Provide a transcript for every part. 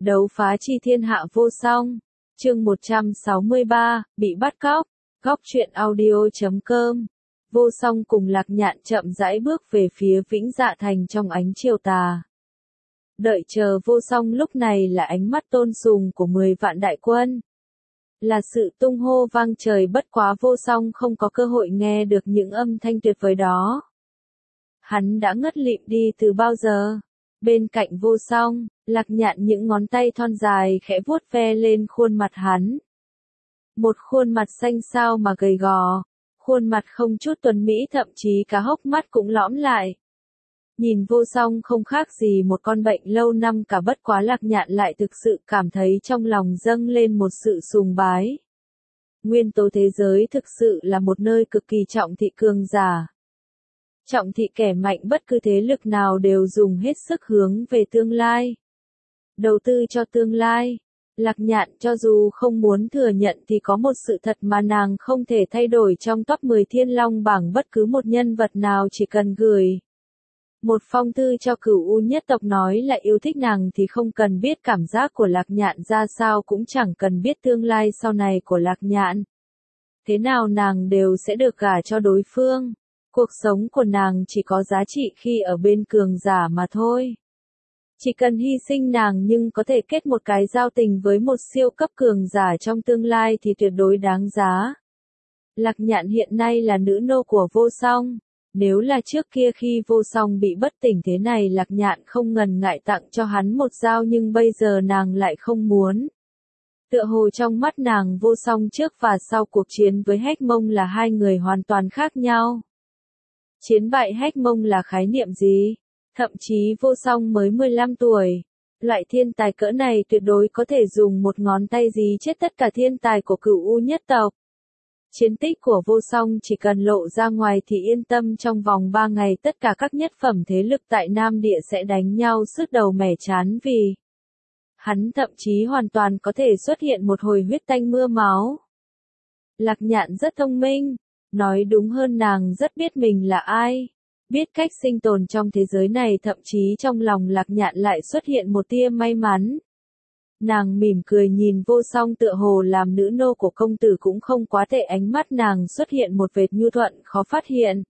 Đấu phá chi thiên hạ vô song. Chương 163, bị bắt cóc. Góc truyện audio.com. Vô song cùng Lạc Nhạn chậm rãi bước về phía Vĩnh Dạ Thành trong ánh chiều tà. Đợi chờ vô song lúc này là ánh mắt tôn sùng của 10 vạn đại quân. Là sự tung hô vang trời, bất quá vô song không có cơ hội nghe được những âm thanh tuyệt vời đó. Hắn đã ngất lịm đi từ bao giờ. Bên cạnh vô song, Lạc Nhạn những ngón tay thon dài khẽ vuốt ve lên khuôn mặt hắn. Một khuôn mặt xanh xao mà gầy gò, khuôn mặt không chút tuấn mỹ, thậm chí cả hốc mắt cũng lõm lại. Nhìn vô song không khác gì một con bệnh lâu năm cả, bất quá Lạc Nhạn lại thực sự cảm thấy trong lòng dâng lên một sự sùng bái. Nguyên tố thế giới thực sự là một nơi cực kỳ trọng thị cường giả. Trọng thị kẻ mạnh, bất cứ thế lực nào đều dùng hết sức hướng về tương lai. Đầu tư cho tương lai. Lạc Nhạn cho dù không muốn thừa nhận thì có một sự thật mà nàng không thể thay đổi, trong top 10 thiên long bảng bất cứ một nhân vật nào chỉ cần gửi một phong thư cho Cửu U nhất tộc nói là yêu thích nàng thì không cần biết cảm giác của Lạc Nhạn ra sao, cũng chẳng cần biết tương lai sau này của Lạc Nhạn thế nào, nàng đều sẽ được gả cho đối phương. Cuộc sống của nàng chỉ có giá trị khi ở bên cường giả mà thôi. Chỉ cần hy sinh nàng nhưng có thể kết một cái giao tình với một siêu cấp cường giả trong tương lai thì tuyệt đối đáng giá. Lạc Nhạn hiện nay là nữ nô của vô song. Nếu là trước kia khi vô song bị bất tỉnh thế này, Lạc Nhạn không ngần ngại tặng cho hắn một dao, nhưng bây giờ nàng lại không muốn. Tựa hồ trong mắt nàng, vô song trước và sau cuộc chiến với Hách Mông là hai người hoàn toàn khác nhau. Chiến bại Hách Mông là khái niệm gì? Thậm chí vô song mới 15 tuổi. Loại thiên tài cỡ này tuyệt đối có thể dùng một ngón tay dí chết tất cả thiên tài của Cửu U nhất tộc. Chiến tích của vô song chỉ cần lộ ra ngoài thì yên tâm, trong vòng 3 ngày tất cả các nhất phẩm thế lực tại Nam Địa sẽ đánh nhau sứt đầu mẻ chán, vì hắn thậm chí hoàn toàn có thể xuất hiện một hồi huyết tanh mưa máu. Lạc Nhạn rất thông minh. Nói đúng hơn, nàng rất biết mình là ai, biết cách sinh tồn trong thế giới này, thậm chí trong lòng Lạc Nhạn lại xuất hiện một tia may mắn. Nàng mỉm cười nhìn vô song, tựa hồ làm nữ nô của công tử cũng không quá tệ, ánh mắt nàng xuất hiện một vệt nhu thuận khó phát hiện.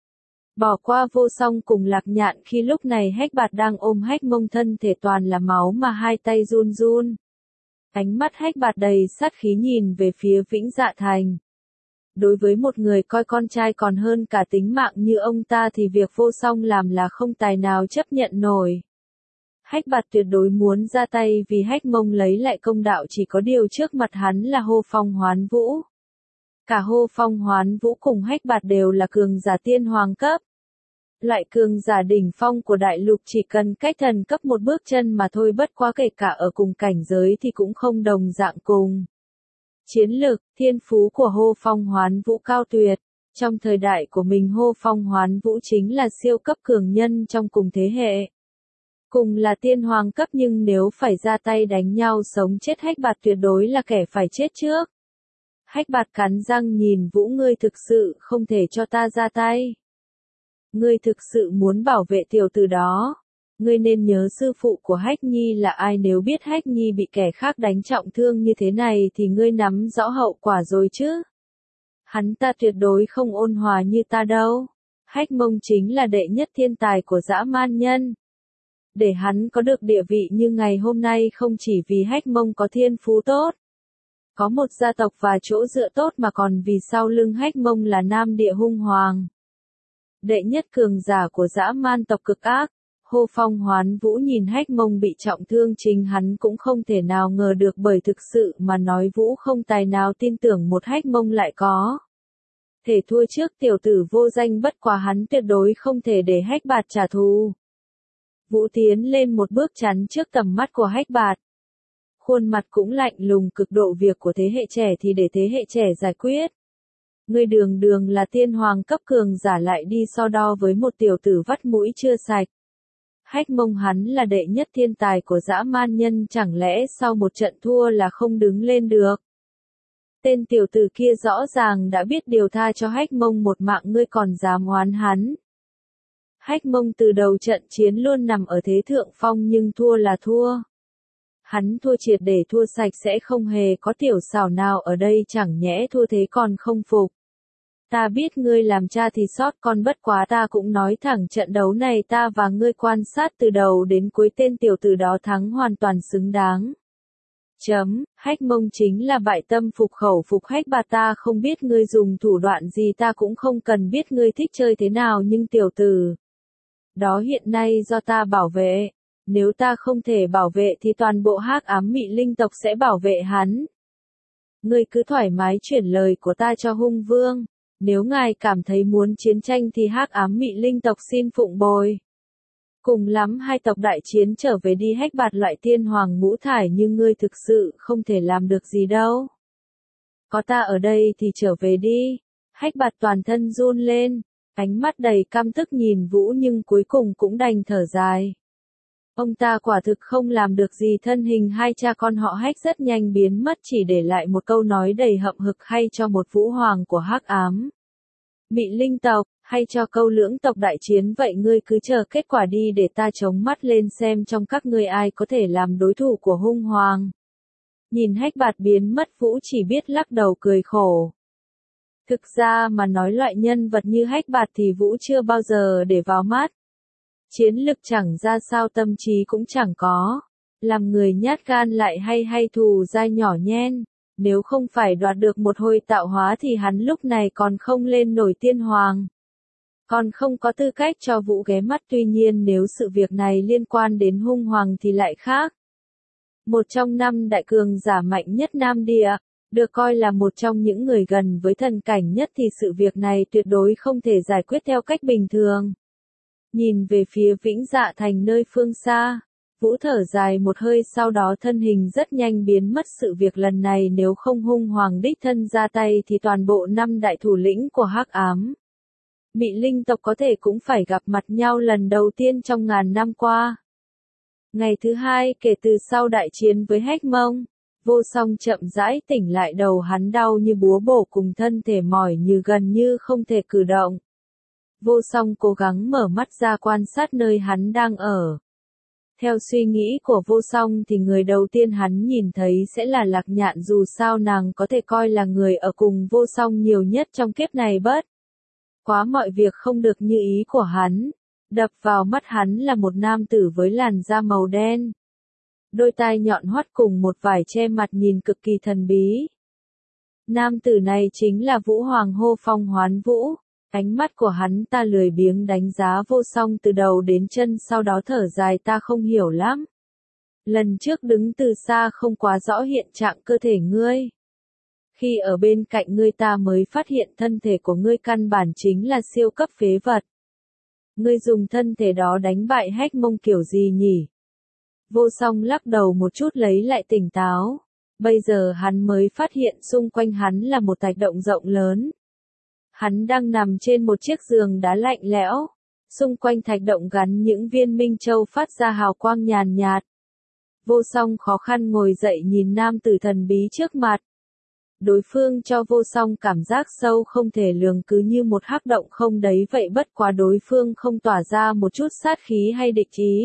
Bỏ qua vô song cùng Lạc Nhạn, khi lúc này Hách Bạt đang ôm Hách Mông, thân thể toàn là máu mà hai tay run run. Ánh mắt Hách Bạt đầy sát khí nhìn về phía Vĩnh Dạ Thành. Đối với một người coi con trai còn hơn cả tính mạng như ông ta thì việc vô song làm là không tài nào chấp nhận nổi. Hách Bạt tuyệt đối muốn ra tay vì Hách Mông lấy lại công đạo, chỉ có điều trước mặt hắn là Hô Phong Hoán Vũ. Cả Hô Phong Hoán Vũ cùng Hách Bạt đều là cường giả tiên hoàng cấp. Loại cường giả đỉnh phong của đại lục chỉ cần cách thần cấp một bước chân mà thôi, bất quá kể cả ở cùng cảnh giới thì cũng không đồng dạng cùng. Chiến lược, thiên phú của Hô Phong Hoán Vũ cao tuyệt. Trong thời đại của mình, Hô Phong Hoán Vũ chính là siêu cấp cường nhân trong cùng thế hệ. Cùng là tiên hoàng cấp, nhưng nếu phải ra tay đánh nhau sống chết, Hách Bạt tuyệt đối là kẻ phải chết trước. Hách Bạt cắn răng nhìn Vũ, ngươi thực sự không thể cho ta ra tay. Ngươi thực sự muốn bảo vệ tiểu tử đó. Ngươi nên nhớ sư phụ của Hách Nhi là ai, nếu biết Hách Nhi bị kẻ khác đánh trọng thương như thế này thì ngươi nắm rõ hậu quả rồi chứ. Hắn ta tuyệt đối không ôn hòa như ta đâu. Hách Mông chính là đệ nhất thiên tài của dã man nhân. Để hắn có được địa vị như ngày hôm nay không chỉ vì Hách Mông có thiên phú tốt, có một gia tộc và chỗ dựa tốt, mà còn vì sau lưng Hách Mông là Nam Địa hung hoàng, đệ nhất cường giả của dã man tộc cực ác. Hô Phong Hoán Vũ nhìn Hách Mông bị trọng thương, chính hắn cũng không thể nào ngờ được, bởi thực sự mà nói Vũ không tài nào tin tưởng một Hách Mông lại có thể thua trước tiểu tử vô danh, bất quá hắn tuyệt đối không thể để Hách Bạt trả thù. Vũ tiến lên một bước chắn trước tầm mắt của Hách Bạt. Khuôn mặt cũng lạnh lùng cực độ, việc của thế hệ trẻ thì để thế hệ trẻ giải quyết. Ngươi đường đường là tiên hoàng cấp cường giả lại đi so đo với một tiểu tử vắt mũi chưa sạch. Hách Mông hắn là đệ nhất thiên tài của dã man nhân, chẳng lẽ sau một trận thua là không đứng lên được? Tên tiểu tử kia rõ ràng đã biết điều tha cho Hách Mông một mạng, ngươi còn dám oán hắn. Hách Mông từ đầu trận chiến luôn nằm ở thế thượng phong, nhưng thua là thua. Hắn thua triệt để thua sạch sẽ không hề có tiểu xảo nào ở đây chẳng nhẽ thua thế còn không phục. Ta biết ngươi làm cha thì sót con bất quá ta cũng nói thẳng trận đấu này ta và ngươi quan sát từ đầu đến cuối tên tiểu tử đó thắng hoàn toàn xứng đáng. Hách Mông chính là bại tâm phục khẩu phục hách bà ta không biết ngươi dùng thủ đoạn gì ta cũng không cần biết ngươi thích chơi thế nào nhưng tiểu tử đó hiện nay do ta bảo vệ. Nếu ta không thể bảo vệ thì toàn bộ hắc ám mị linh tộc sẽ bảo vệ hắn. Ngươi cứ thoải mái chuyển lời của ta cho hung vương. Nếu ngài cảm thấy muốn chiến tranh thì hắc ám mị linh tộc xin phụng bồi. Cùng lắm hai tộc đại chiến trở về đi hách bạt loại tiên hoàng ngũ thải nhưng ngươi thực sự không thể làm được gì đâu. Có ta ở đây thì trở về đi. Hách bạt toàn thân run lên, ánh mắt đầy căm tức nhìn Vũ nhưng cuối cùng cũng đành thở dài. Ông ta quả thực không làm được gì thân hình hai cha con họ hách rất nhanh biến mất chỉ để lại một câu nói đầy hậm hực hay cho một vũ hoàng của hắc ám. Mị linh tộc, hay cho câu lưỡng tộc đại chiến vậy ngươi cứ chờ kết quả đi để ta chống mắt lên xem trong các ngươi ai có thể làm đối thủ của hung hoàng. Nhìn hách bạt biến mất Vũ chỉ biết lắc đầu cười khổ. Thực ra mà nói loại nhân vật như hách bạt thì Vũ chưa bao giờ để vào mắt. Chiến lực chẳng ra sao tâm trí cũng chẳng có. Làm người nhát gan lại hay thù dai nhỏ nhen. Nếu không phải đoạt được một hồi tạo hóa thì hắn lúc này còn không lên nổi tiên hoàng. Còn không có tư cách cho Vũ ghé mắt tuy nhiên nếu sự việc này liên quan đến hung hoàng thì lại khác. Một trong 5 đại cường giả mạnh nhất Nam Địa, được coi là một trong những người gần với thần cảnh nhất thì sự việc này tuyệt đối không thể giải quyết theo cách bình thường. Nhìn về phía Vĩnh Dạ Thành nơi phương xa, Vũ thở dài một hơi sau đó thân hình rất nhanh biến mất sự việc lần này nếu không hung hoàng đích thân ra tay thì toàn bộ 5 đại thủ lĩnh của hắc ám. Mị linh tộc có thể cũng phải gặp mặt nhau lần đầu tiên trong ngàn năm qua. Ngày thứ 2 kể từ sau đại chiến với Hách Mông, Vô Song chậm rãi tỉnh lại đầu hắn đau như búa bổ cùng thân thể mỏi như gần như không thể cử động. Vô Song cố gắng mở mắt ra quan sát nơi hắn đang ở. Theo suy nghĩ của Vô Song thì người đầu tiên hắn nhìn thấy sẽ là Lạc Nhạn dù sao nàng có thể coi là người ở cùng Vô Song nhiều nhất trong kiếp này bớt. Quá mọi việc không được như ý của hắn. Đập vào mắt hắn là một nam tử với làn da màu đen. Đôi tai nhọn hoắt cùng một vải che mặt nhìn cực kỳ thần bí. Nam tử này chính là Vũ Hoàng Hô Phong Hoán Vũ. Ánh mắt của hắn ta lười biếng đánh giá Vô Song từ đầu đến chân sau đó thở dài ta không hiểu lắm. Lần trước đứng từ xa không quá rõ hiện trạng cơ thể ngươi. Khi ở bên cạnh ngươi ta mới phát hiện thân thể của ngươi căn bản chính là siêu cấp phế vật. Ngươi dùng thân thể đó đánh bại Hách Mông kiểu gì nhỉ? Vô Song lắc đầu một chút lấy lại tỉnh táo. Bây giờ hắn mới phát hiện xung quanh hắn là một thạch động rộng lớn. Hắn đang nằm trên một chiếc giường đá lạnh lẽo. Xung quanh thạch động gắn những viên minh châu phát ra hào quang nhàn nhạt. Vô Song khó khăn ngồi dậy nhìn nam tử thần bí trước mặt. Đối phương cho Vô Song cảm giác sâu không thể lường cứ như một hắc động không đấy vậy bất quá đối phương không tỏa ra một chút sát khí hay địch ý.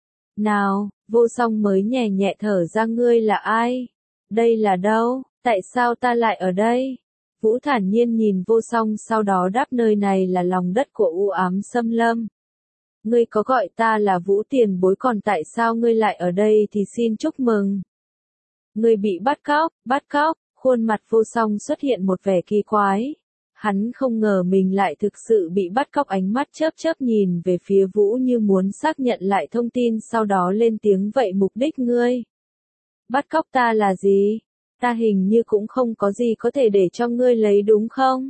Nào, Vô Song mới nhẹ nhẹ thở ra ngươi là ai? Đây là đâu? Tại sao ta lại ở đây? Vũ thản nhiên nhìn Vô Song sau đó đáp nơi này là lòng đất của u ám xâm lâm. Ngươi có gọi ta là Vũ tiền bối còn tại sao ngươi lại ở đây thì xin chúc mừng. Ngươi bị bắt cóc, khuôn mặt Vô Song xuất hiện một vẻ kỳ quái. Hắn không ngờ mình lại thực sự bị bắt cóc ánh mắt chớp nhìn về phía Vũ như muốn xác nhận lại thông tin sau đó lên tiếng vậy mục đích ngươi. Bắt cóc ta là gì? Ta hình như cũng không có gì có thể để cho ngươi lấy đúng không?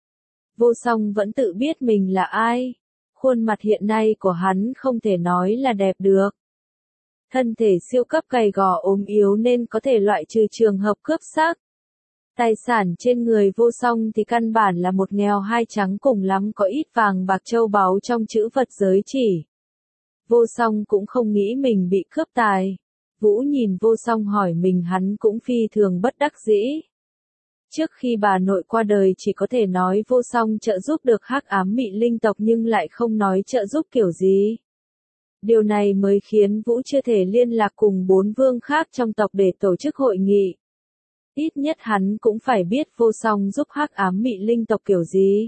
Vô Song vẫn tự biết mình là ai. Khuôn mặt hiện nay của hắn không thể nói là đẹp được. Thân thể siêu cấp gầy gò ốm yếu nên có thể loại trừ trường hợp cướp xác. Tài sản trên người Vô Song thì căn bản là một nghèo hai trắng cùng lắm có ít vàng bạc châu báu trong chữ vật giới chỉ. Vô Song cũng không nghĩ mình bị cướp tài. Vũ nhìn Vô Song hỏi mình hắn cũng phi thường bất đắc dĩ. Trước khi bà nội qua đời chỉ có thể nói Vô Song trợ giúp được hắc ám mị linh tộc nhưng lại không nói trợ giúp kiểu gì. Điều này mới khiến Vũ chưa thể liên lạc cùng 4 vương khác trong tộc để tổ chức hội nghị. Ít nhất hắn cũng phải biết Vô Song giúp Hắc Ám Mị Linh tộc kiểu gì.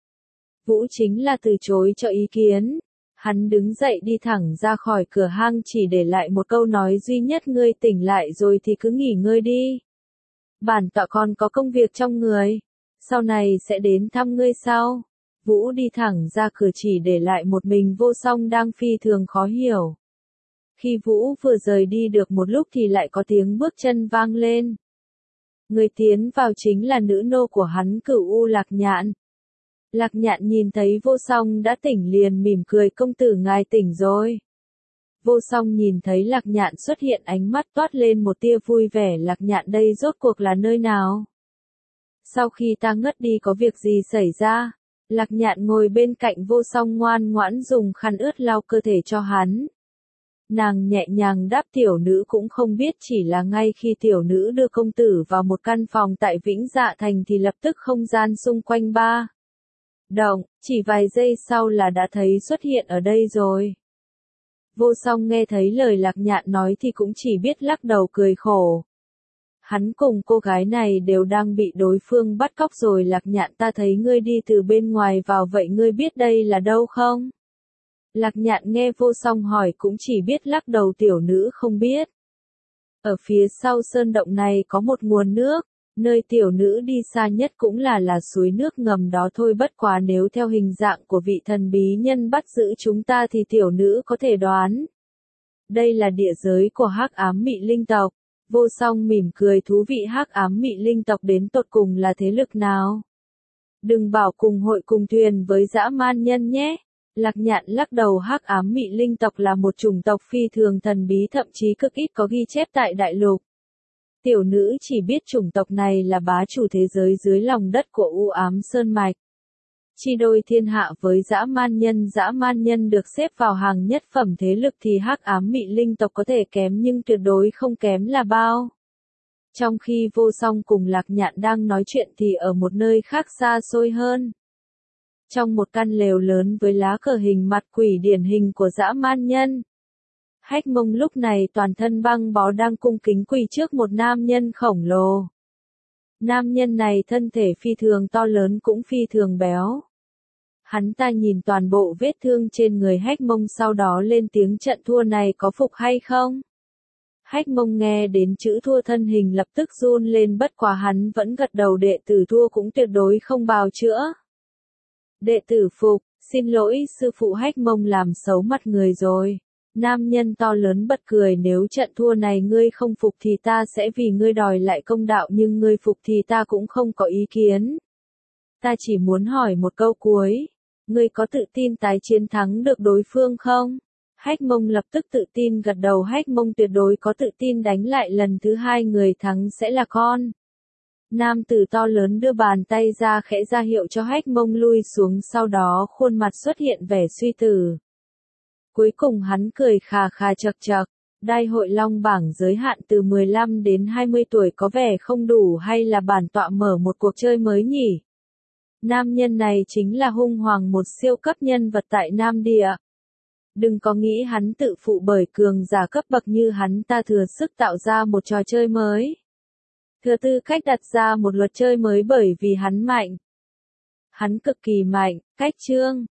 Vũ chính là từ chối cho ý kiến. Hắn đứng dậy đi thẳng ra khỏi cửa hang chỉ để lại một câu nói duy nhất: ngươi tỉnh lại rồi thì cứ nghỉ ngơi đi. Bản tọa còn có công việc trong người. Sau này sẽ đến thăm ngươi sau. Vũ đi thẳng ra cửa chỉ để lại một mình Vô Song đang phi thường khó hiểu. Khi Vũ vừa rời đi được một lúc thì lại có tiếng bước chân vang lên. Người tiến vào chính là nữ nô của hắn, Cửu U Lạc Nhạn. Lạc Nhạn nhìn thấy Vô Song đã tỉnh liền mỉm cười: công tử ngài tỉnh rồi. Vô Song nhìn thấy Lạc Nhạn xuất hiện, ánh mắt toát lên một tia vui vẻ: Lạc Nhạn, đây rốt cuộc là nơi nào? Sau khi ta ngất đi có việc gì xảy ra? Lạc Nhạn ngồi bên cạnh Vô Song ngoan ngoãn dùng khăn ướt lau cơ thể cho hắn. Nàng nhẹ nhàng đáp: tiểu nữ cũng không biết, chỉ là ngay khi tiểu nữ đưa công tử vào một căn phòng tại Vĩnh Dạ Thành thì lập tức không gian xung quanh ba động, chỉ vài giây sau là đã thấy xuất hiện ở đây rồi. Vô Song nghe thấy lời Lạc Nhạn nói thì cũng chỉ biết lắc đầu cười khổ. Hắn cùng cô gái này đều đang bị đối phương bắt cóc rồi. Lạc Nhạn, ta thấy ngươi đi từ bên ngoài vào, vậy ngươi biết đây là đâu không? Lạc Nhạn nghe Vô Song hỏi cũng chỉ biết lắc đầu: tiểu nữ không biết. Ở phía sau sơn động này có một nguồn nước, nơi tiểu nữ đi xa nhất cũng là suối nước ngầm đó thôi, bất quá nếu theo hình dạng của vị thần bí nhân bắt giữ chúng ta thì tiểu nữ có thể đoán. Đây là địa giới của Hắc Ám Mị Linh tộc. Vô Song mỉm cười: thú vị, Hắc Ám Mị Linh tộc đến tột cùng là thế lực nào? Đừng bảo cùng hội cùng thuyền với dã man nhân nhé. Lạc Nhạn lắc đầu: Hắc Ám Mị Linh tộc là một chủng tộc phi thường thần bí, thậm chí cực ít có ghi chép tại đại lục. Tiểu nữ chỉ biết chủng tộc này là bá chủ thế giới dưới lòng đất của U Ám Sơn Mạch. Chi đôi thiên hạ với dã man nhân được xếp vào hàng nhất phẩm thế lực thì Hắc Ám Mị Linh tộc có thể kém nhưng tuyệt đối không kém là bao. Trong khi Vô Song cùng Lạc Nhạn đang nói chuyện thì ở một nơi khác xa xôi hơn. Trong một căn lều lớn với lá cờ hình mặt quỷ điển hình của dã man nhân. Hách Mông lúc này toàn thân băng bó đang cung kính quỳ trước một nam nhân khổng lồ. Nam nhân này thân thể phi thường to lớn cũng phi thường béo. Hắn ta nhìn toàn bộ vết thương trên người Hách Mông sau đó lên tiếng: trận thua này có phục hay không? Hách Mông nghe đến chữ thua thân hình lập tức run lên, bất quá hắn vẫn gật đầu: đệ tử thua cũng tuyệt đối không bào chữa. Đệ tử phục, xin lỗi sư phụ. Hách Mông làm xấu mặt người rồi. Nam nhân to lớn bật cười: nếu trận thua này ngươi không phục thì ta sẽ vì ngươi đòi lại công đạo, nhưng ngươi phục thì ta cũng không có ý kiến. Ta chỉ muốn hỏi một câu cuối. Ngươi có tự tin tái chiến thắng được đối phương không? Hách Mông lập tức tự tin gật đầu. Hách Mông tuyệt đối có tự tin đánh lại lần thứ hai, người thắng sẽ là con. Nam tử to lớn đưa bàn tay ra khẽ ra hiệu cho Hách Mông lui xuống, sau đó khuôn mặt xuất hiện vẻ suy tư. Cuối cùng hắn cười khà khà chậc chậc. Đại hội Long bảng giới hạn từ 15 đến 20 tuổi có vẻ không đủ, hay là bản tọa mở một cuộc chơi mới nhỉ? Nam nhân này chính là Hung Hoàng, một siêu cấp nhân vật tại Nam Địa. Đừng có nghĩ hắn tự phụ, bởi cường giả cấp bậc như hắn ta thừa sức tạo ra một trò chơi mới. Thừa tư cách đặt ra một luật chơi mới bởi vì hắn mạnh. Hắn cực kỳ mạnh. Cách chương